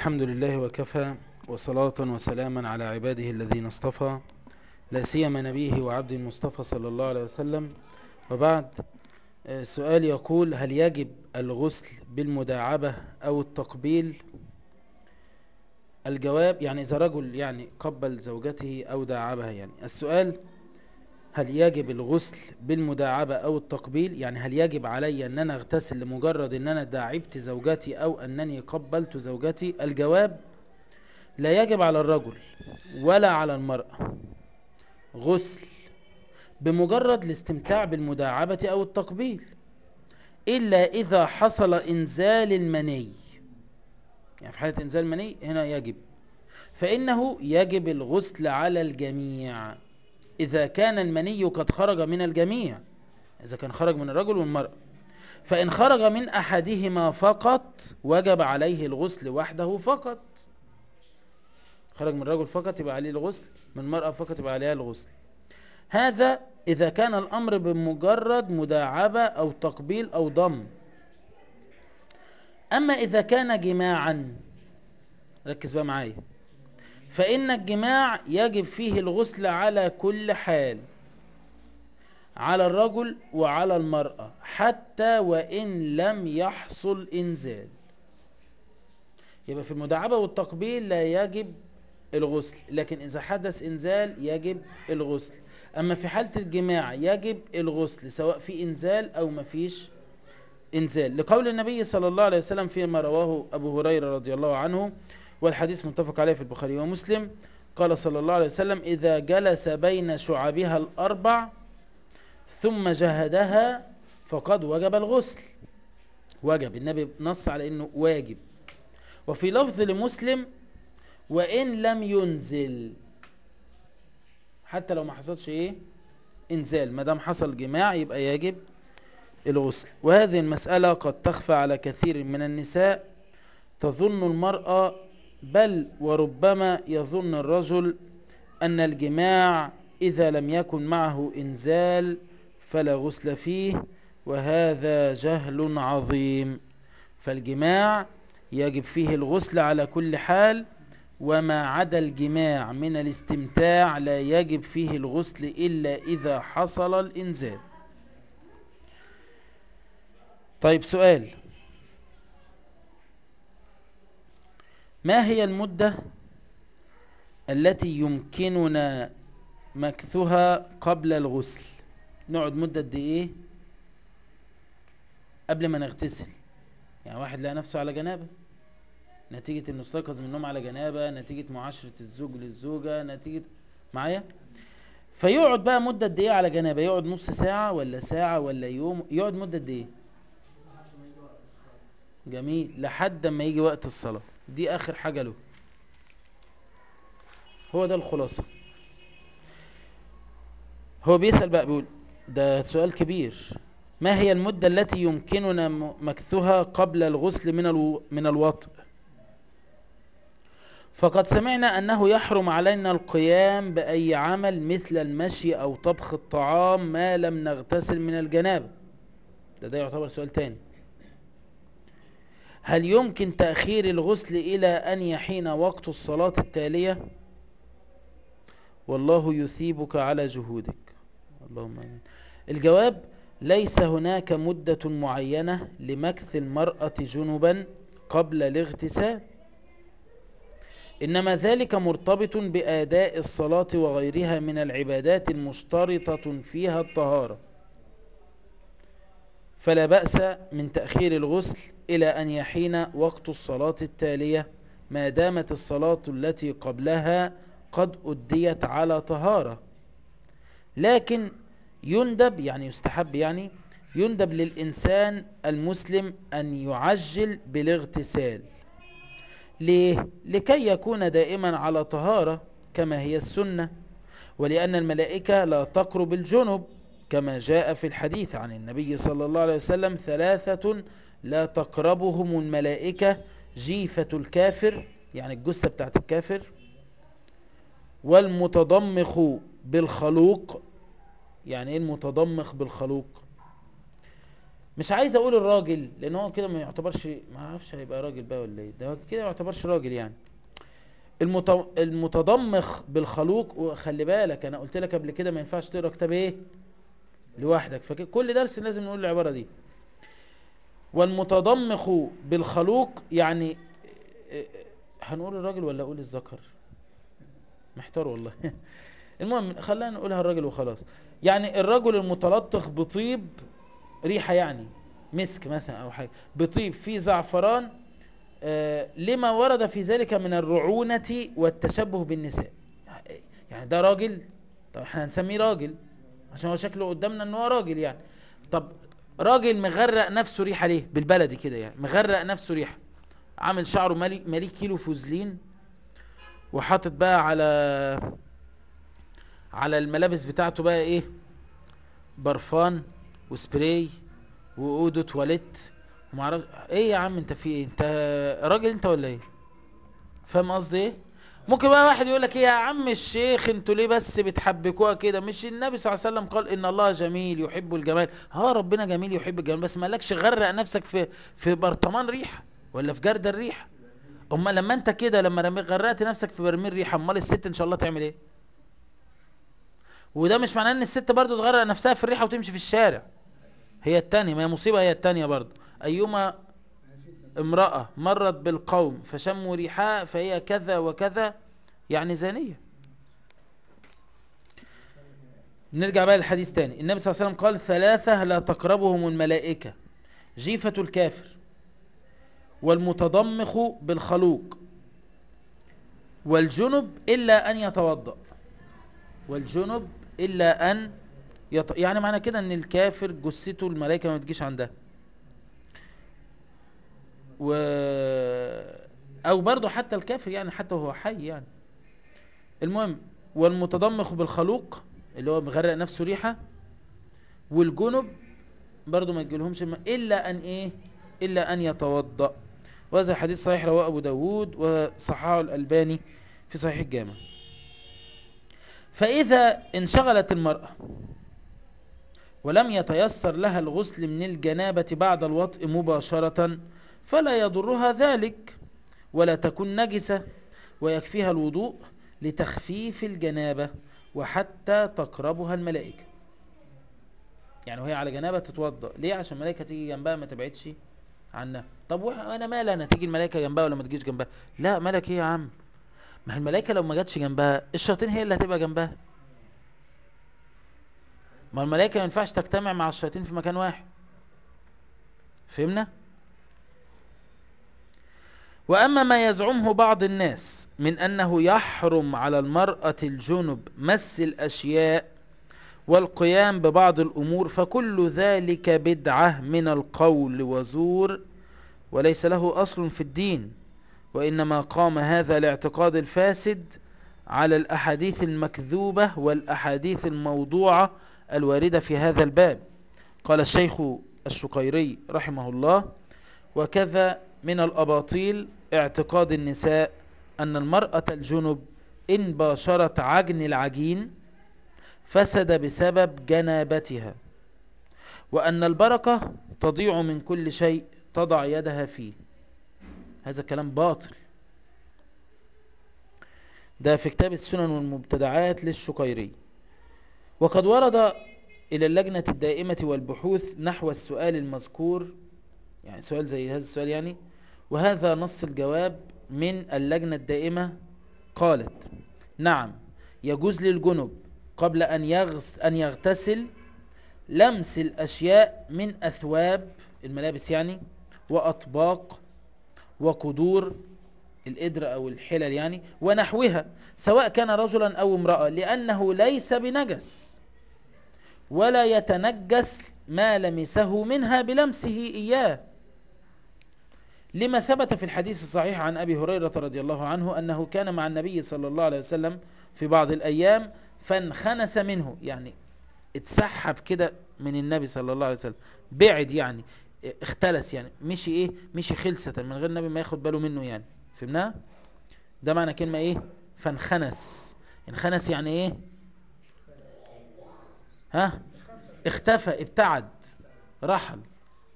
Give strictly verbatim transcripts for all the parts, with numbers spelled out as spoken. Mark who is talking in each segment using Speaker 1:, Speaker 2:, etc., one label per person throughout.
Speaker 1: الحمد لله وكفى، وصلاة وسلاما على عباده الذين اصطفى، لا سيما نبيه وعبد المصطفى صلى الله عليه وسلم. وبعد، السؤال يقول: هل يجب الغسل بالمداعبة أو التقبيل؟ الجواب يعني إذا رجل يعني قبل زوجته أو داعبها. يعني السؤال: هل يجب الغسل بالمداعبة أو التقبيل؟ يعني هل يجب علي أن أنا أغتسل لمجرد أن أنا داعبت زوجتي أو أنني قبلت زوجتي؟ الجواب: لا يجب على الرجل ولا على المرأة غسل بمجرد الاستمتاع بالمداعبة أو التقبيل، إلا إذا حصل إنزال المني. يعني في حالة إنزال المني هنا يجب، فإنه يجب الغسل على الجميع إذا كان المني قد خرج من الجميع، إذا كان خرج من الرجل والمرأة. فإن خرج من أحدهما فقط وجب عليه الغسل وحده فقط. خرج من الرجل فقط يبقى عليه الغسل، من المرأة فقط يبقى عليها الغسل. هذا إذا كان الأمر بمجرد مداعبة أو تقبيل أو ضم. أما إذا كان جماعا، ركز بقى معايا، فإن الجماع يجب فيه الغسل على كل حال، على الرجل وعلى المرأة، حتى وإن لم يحصل إنزال. يبقى في المداعبة والتقبيل لا يجب الغسل، لكن إذا حدث إنزال يجب الغسل. أما في حالة الجماع يجب الغسل سواء في إنزال أو ما فيش إنزال، لقول النبي صلى الله عليه وسلم فيما رواه أبو هريرة رضي الله عنه، والحديث متفق عليه في البخاري ومسلم. قال صلى الله عليه وسلم: إذا جلس بين شعبها الأربع ثم جهدها فقد وجب الغسل. وجب، النبي نص على أنه واجب. وفي لفظ لمسلم: وإن لم ينزل، حتى لو ما حصلش إيه إنزال، ما دام حصل جماع يبقى يجب الغسل. وهذه المسألة قد تخفى على كثير من النساء. تظن المرأة، بل وربما يظن الرجل، أن الجماع إذا لم يكن معه إنزال فلا غسل فيه، وهذا جهل عظيم. فالجماع يجب فيه الغسل على كل حال، وما عدا الجماع من الاستمتاع لا يجب فيه الغسل إلا إذا حصل الإنزال. طيب، سؤال: ما هي المدة التي يمكننا مكثها قبل الغسل؟ نقعد مدة قد ايه قبل ما نغتسل؟ يعني واحد لقى نفسه على جنابه نتيجة انه استيقظ من النوم على جنابه، نتيجة معاشرة الزوج للزوجة، نتيجة معايا، فيقعد بقى مدة قد ايه على جنابه؟ يقعد نص ساعة ولا ساعة ولا يوم؟ يقعد مدة قد ايه؟ جميل، لحد ما يجي وقت الصلاة. دي اخر حاجة له، هو ده الخلاصة. هو بيسأل بقى، بيقول ده سؤال كبير: ما هي المدة التي يمكننا مكثها قبل الغسل من الو... من الوطء؟ فقد سمعنا أنه يحرم علينا القيام بأي عمل مثل المشي أو طبخ الطعام ما لم نغتسل من الجنابة. ده ده يعتبر سؤال تاني. هل يمكن تأخير الغسل إلى أن يحين وقت الصلاة التالية؟ والله يثيبك على جهودك، اللهم آمين. الجواب: ليس هناك مدة معينة لمكث المرأة جنبا قبل الاغتسال، إنما ذلك مرتبط بأداء الصلاة وغيرها من العبادات المشترطة فيها الطهارة، فلا بأس من تأخير الغسل إلى أن يحين وقت الصلاة التالية ما دامت الصلاة التي قبلها قد أديت على طهارة. لكن يندب، يعني يستحب، يعني يندب للإنسان المسلم أن يعجل بالاغتسال. ليه؟ لكي يكون دائما على طهارة كما هي السنة، ولأن الملائكة لا تقرب الجنب كما جاء في الحديث عن النبي صلى الله عليه وسلم: ثلاثة لا تقربهم الملائكة: جيفة الكافر، يعني الجثة بتاعت الكافر، والمتضمخ بالخلوق. يعني ايه المتضمخ بالخلوق؟ مش عايز اقول الراجل لان هو كده ما يعتبرش، ما اعرفش هيبقى راجل بقى ولا ايه، ده كده ما يعتبرش راجل يعني. المت... المتضمخ بالخلوق. وخلي بالك انا قلت لك قبل كده ما ينفعش تقرا كتاب ايه لوحدك، فكل درس لازم نقول العبارة دي. والمتضمخ بالخلوق يعني هنقول الراجل ولا اقول الذكر؟ محتار والله. المهم خلينا نقولها الراجل وخلاص. يعني الرجل المتلطخ بطيب ريحة، يعني مسك مثلا او حاجة، بطيب فيه زعفران، آه لما ورد في ذلك من الرعونة والتشبه بالنساء. يعني ده راجل، طب احنا هنسميه راجل عشان هو شكله قدامنا ان هو راجل يعني. طب راجل مغرق نفسه ريحة ليه بالبلدي كده يعني، مغرق نفسه ريحة، عامل شعره مالي, مالي كيلو فوزلين، وحاطط بقى على على الملابس بتاعته بقى ايه، برفان وسبراي واودو تواليت ومعرفش ايه. يا عم انت في ايه، انت راجل انت ولا ايه؟ فاهم قصدي ايه؟ ممكن بقى واحد يقول لك ايه يا عم الشيخ انتوا ليه بس بتحبكوها كده؟ مش النبي صلى الله عليه وسلم قال ان الله جميل يحب الجمال؟ ها ربنا جميل يحب الجمال، بس ما قالكش غرق نفسك في في برطمان ريحه ولا في جرد الريحه. اما لما انت كده لما رمي- غرقت نفسك في برميل ريحه، امال الست ان شاء الله تعمل ايه؟ وده مش معناه ان الست برضو تغرق نفسها في الريحه وتمشي في الشارع. هي التانية، ما هي مصيبه، هي التانية برضو. ايما امرأة مرت بالقوم فشموا ريحها فهي كذا وكذا، يعني زانية. نرجع بقى للحديث تاني. النبي صلى الله عليه وسلم قال ثلاثة لا تقربهم الملائكة: جيفة الكافر، والمتضمخ بالخلوق، والجنب إلا أن يتوضأ. والجنب إلا أن يط... يعني معنى كده أن الكافر جثته الملائكة ما تجيش عندها. و... أو برضو حتى الكافر يعني، حتى وهو حي يعني. المهم، والمتضمخ بالخلوق اللي هو مغرق نفسه ريحة، والجنب برضو ما تجيلهمش الم... إلا أن إيه، إلا أن يتوضأ. وهذا حديث صحيح رواه أبو داود وصححه الألباني في صحيح الجامع. فإذا انشغلت المرأة ولم يتيسر لها الغسل من الجنابة بعد الوطء مباشرة فلا يضرها ذلك ولا تكون نجسة، ويكفيها الوضوء لتخفيف الجنابة وحتى تقربها الملائكة. يعني وهي على جنابة تتوضأ ليه؟ عشان الملائكة تيجي جنبها ما تبعدش عنها. طب وانا مالي انا، تيجي الملائكة جنبها ولا ما تجيش جنبها؟ لا مالك ايه يا عم، ما هي الملائكة لو ما جاتش جنبها الشياطين هي اللي هتبقى جنبها. ما الملائكة ما ينفعش تجتمع مع الشياطين في مكان واحد. فهمنا؟ وأما ما يزعمه بعض الناس من أنه يحرم على المرأة الجنب مس الأشياء والقيام ببعض الأمور فكل ذلك بدعة من القول وزور، وليس له أصل في الدين، وإنما قام هذا الاعتقاد الفاسد على الأحاديث المكذوبة والأحاديث الموضوعة الواردة في هذا الباب. قال الشيخ الشقيري رحمه الله: وكذا من الأباطيل اعتقاد النساء أن المرأة الجنب إن باشرت عجن العجين فسد بسبب جنابتها، وأن البركة تضيع من كل شيء تضع يدها فيه. هذا كلام باطل، ده في كتاب السنن والمبتدعات للشقيري. وقد ورد إلى اللجنة الدائمة والبحوث نحو السؤال المذكور، يعني سؤال زي هذا السؤال يعني، وهذا نص الجواب من اللجنة الدائمة. قالت: نعم، يجوز للجنب قبل أن, يغس أن يغتسل لمس الأشياء من أثواب الملابس يعني، وأطباق وقدور الإدر أو الحلل يعني ونحوها، سواء كان رجلا أو امرأة، لأنه ليس بنجس ولا يتنجس ما لمسه منها بلمسه إياه، لما ثبت في الحديث الصحيح عن أبي هريرة رضي الله عنه أنه كان مع النبي صلى الله عليه وسلم في بعض الأيام فانخنس منه، يعني اتسحب كده من النبي صلى الله عليه وسلم، بعد يعني، اختلس يعني، مشي ايه، مشي خلسة من غير النبي ما ياخد باله منه يعني. فهمناها؟ ده معنى كلمة ايه فانخنس. انخنس يعني ايه؟ ها، اختفى، ابتعد، رحل.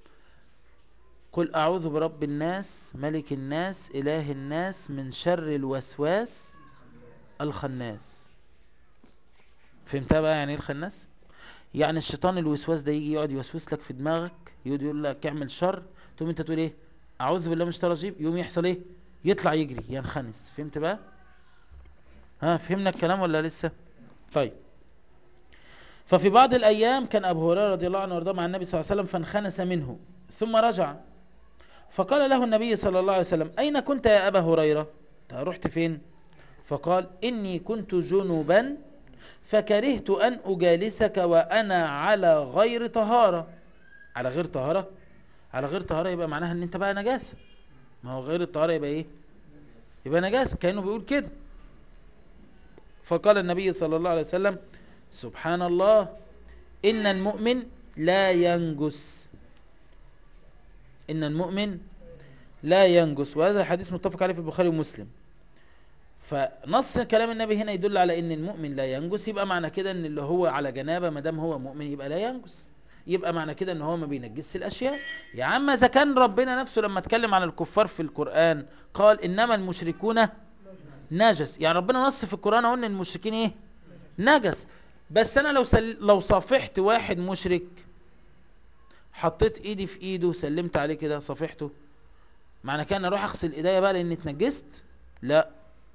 Speaker 1: قل أعوذ برب الناس ملك الناس إله الناس من شر الوسواس الخناس. فهمتها بقى يعني ايه الخناس؟ يعني الشيطان الوسواس ده يجي يقعد يوسوس لك في دماغك، يقعد يقول لك اعمل شر، تقوم انت تقول ايه؟ اعوذ بالله من الشيطان الرجيم، يقوم يحصل ايه؟ يطلع يجري ينخنس. فهمت بقى؟ ها فهمنا الكلام ولا لسه؟ طيب. ففي بعض الايام كان ابو هريره رضي الله عنه وارضاه مع النبي صلى الله عليه وسلم فانخنس منه ثم رجع، فقال له النبي صلى الله عليه وسلم اين كنت يا ابا هريره؟ رحت فين؟ فقال اني كنت جنبا فكرهت ان اجالسك وانا على غير طهاره. على غير طهاره؟ على غير طهاره يبقى معناها ان انت بقى نجاسه. ما هو غير الطهاره يبقى ايه؟ يبقى نجاسه، كانه بيقول كده. فقال النبي صلى الله عليه وسلم سبحان الله ان المؤمن لا ينجس. ان المؤمن لا ينجس. وهذا الحديث متفق عليه في البخاري ومسلم. فنص كلام النبي هنا يدل على ان المؤمن لا ينجس، يبقى معنى كده ان اللي هو على جنابه ما دام هو مؤمن يبقى لا ينجس، يبقى معنى كده ان هو ما بينجسش الاشياء. يا عم اذا كان ربنا نفسه لما اتكلم عن الكفار في القرآن قال انما المشركون نجس، يعني ربنا نص في القرآن اهو ان المشركين ايه؟ نجس. بس انا لو سل... لو صافحت واحد مشرك، حطيت ايدي في ايده وسلمت عليه كده صافحته، معنى كده ان اروح اغسل ايديا بقى لاني اتنجست؟ لا.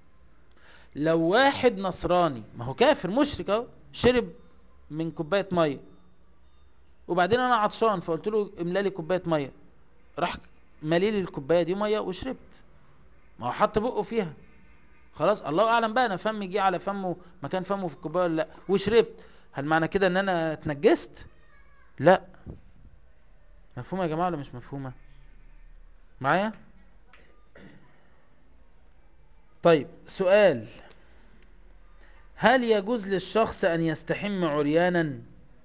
Speaker 1: لو واحد نصراني، ما هو كافر مشرك اهو، شرب من كوبايه ميه، وبعدين انا عطشان فقلت له املا لي كوبايه ميه، راح مالي لي الكوبايه دي ميه وشربت، ما هو حط بقه فيها، خلاص الله اعلم بقى انا فمي جه على فمه مكان فمه في الكوبايه ولا لا، وشربت، هل معنى كده ان انا اتنجست؟ لا. مفهومه يا جماعه ولا مش مفهومه معايا؟ طيب سؤال، هل يجوز للشخص ان يستحم عريانا؟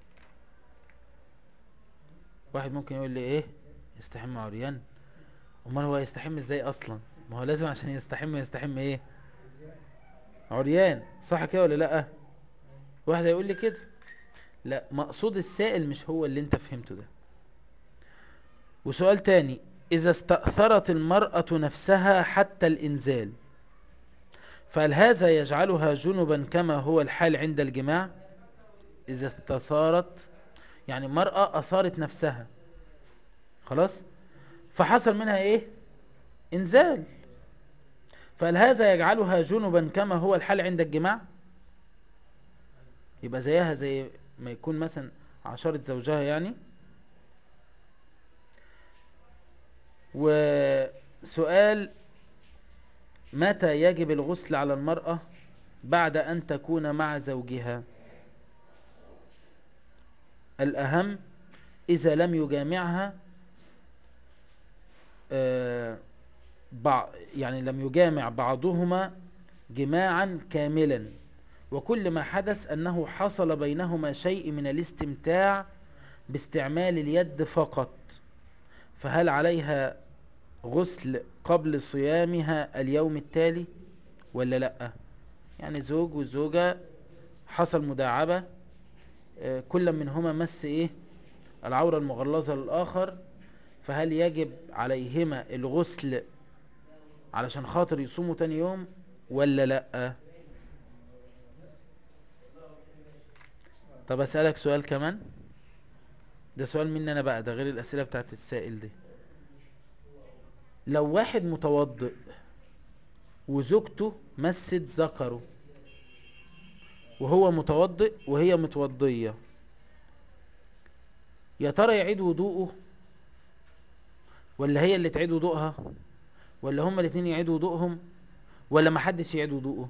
Speaker 1: واحد ممكن يقول لي ايه يستحم عريان؟ امال هو يستحم ازاي اصلا؟ ما هو لازم عشان يستحم يستحم ايه؟ عريان، صح كده ولا لا؟ واحد هيقول لي كده. لا، مقصود السائل مش هو اللي انت فهمته ده. وسؤال تاني، اذا استأثرت المرأة نفسها حتى الانزال، فهل هذا يجعلها جنبا كما هو الحال عند الجماع؟ اذا استثارت يعني مرأة اثارت نفسها خلاص، فحصل منها ايه؟ انزال، فهل هذا يجعلها جنبا كما هو الحال عند الجماع؟ يبقى زيها زي ما يكون مثلا عشرة زوجها يعني. وسؤال، متى يجب الغسل على المرأة بعد أن تكون مع زوجها؟ الأهم إذا لم يجامعها آه، بع- يعني لم يجامع بعضهما جماعا كاملا، وكل ما حدث أنه حصل بينهما شيء من الاستمتاع باستعمال اليد فقط، فهل عليها غسل قبل صيامها اليوم التالي ولا لأ؟ يعني زوج وزوجة حصل مداعبة، آه، كل منهما مس ايه؟ العورة المغلظة للآخر، فهل يجب عليهما الغسل علشان خاطر يصوموا تاني يوم ولا لأ؟ طب أسألك سؤال كمان، ده سؤال مني أنا بقى، ده غير الأسئلة بتاعت السائل دي. لو واحد متوضئ وزوجته مست ذكره وهو متوضئ وهي متوضية، يا ترى يعيد وضوءه ولا هي اللي تعيد وضوءها ولا هما الاتنين يعيدوا وضوءهم ولا محدش يعيد وضوءه؟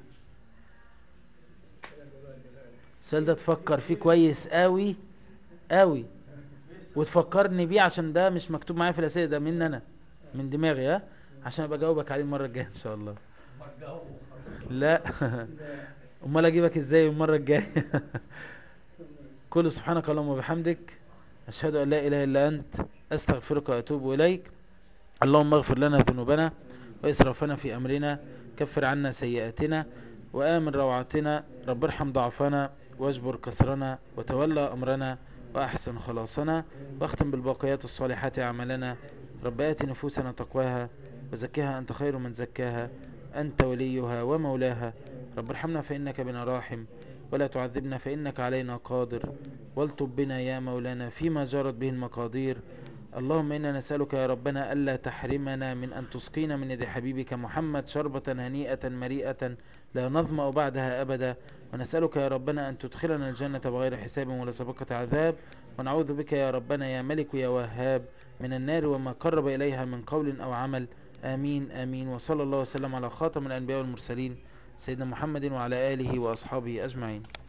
Speaker 1: السؤال ده تفكر فيه كويس قوي قوي وتفكرني بيه، عشان ده مش مكتوب معايا في الاسئله، ده مني انا من دماغي، ها، عشان ابقى اجاوبك عليه المره الجايه ان شاء الله. لا. امال اجيبك ازاي المره الجايه؟ كل سبحانك اللهم وبحمدك، اشهد ان لا اله الا انت، استغفرك واتوب اليك. اللهم اغفر لنا ذنوبنا واسرافنا في امرنا، كفر عنا سيئاتنا وامن روعاتنا، رب ارحم ضعفنا واجبر كسرنا وتولى امرنا واحسن خلاصنا، واختم بالباقيات الصالحات اعمالنا. رب آت نفوسنا تقواها وزكها أنت خير من زكاها، أنت وليها ومولاها. رب ارحمنا فإنك بنا راحم، ولا تعذبنا فإنك علينا قادر، والطب بنا يا مولانا فيما جرت به المقادير. اللهم إنا نسألك يا ربنا ألا تحرمنا من أن تسقينا من يد حبيبك محمد شربة هنيئة مريئة لا نظمأ بعدها أبدا. ونسألك يا ربنا أن تدخلنا الجنة بغير حساب ولا سابقة عذاب. ونعوذ بك يا ربنا يا ملك يا وهاب من النار وما قرب إليها من قول أو عمل. آمين آمين. وصلى الله وسلم على خاتم الأنبياء والمرسلين سيدنا محمد وعلى آله وأصحابه أجمعين.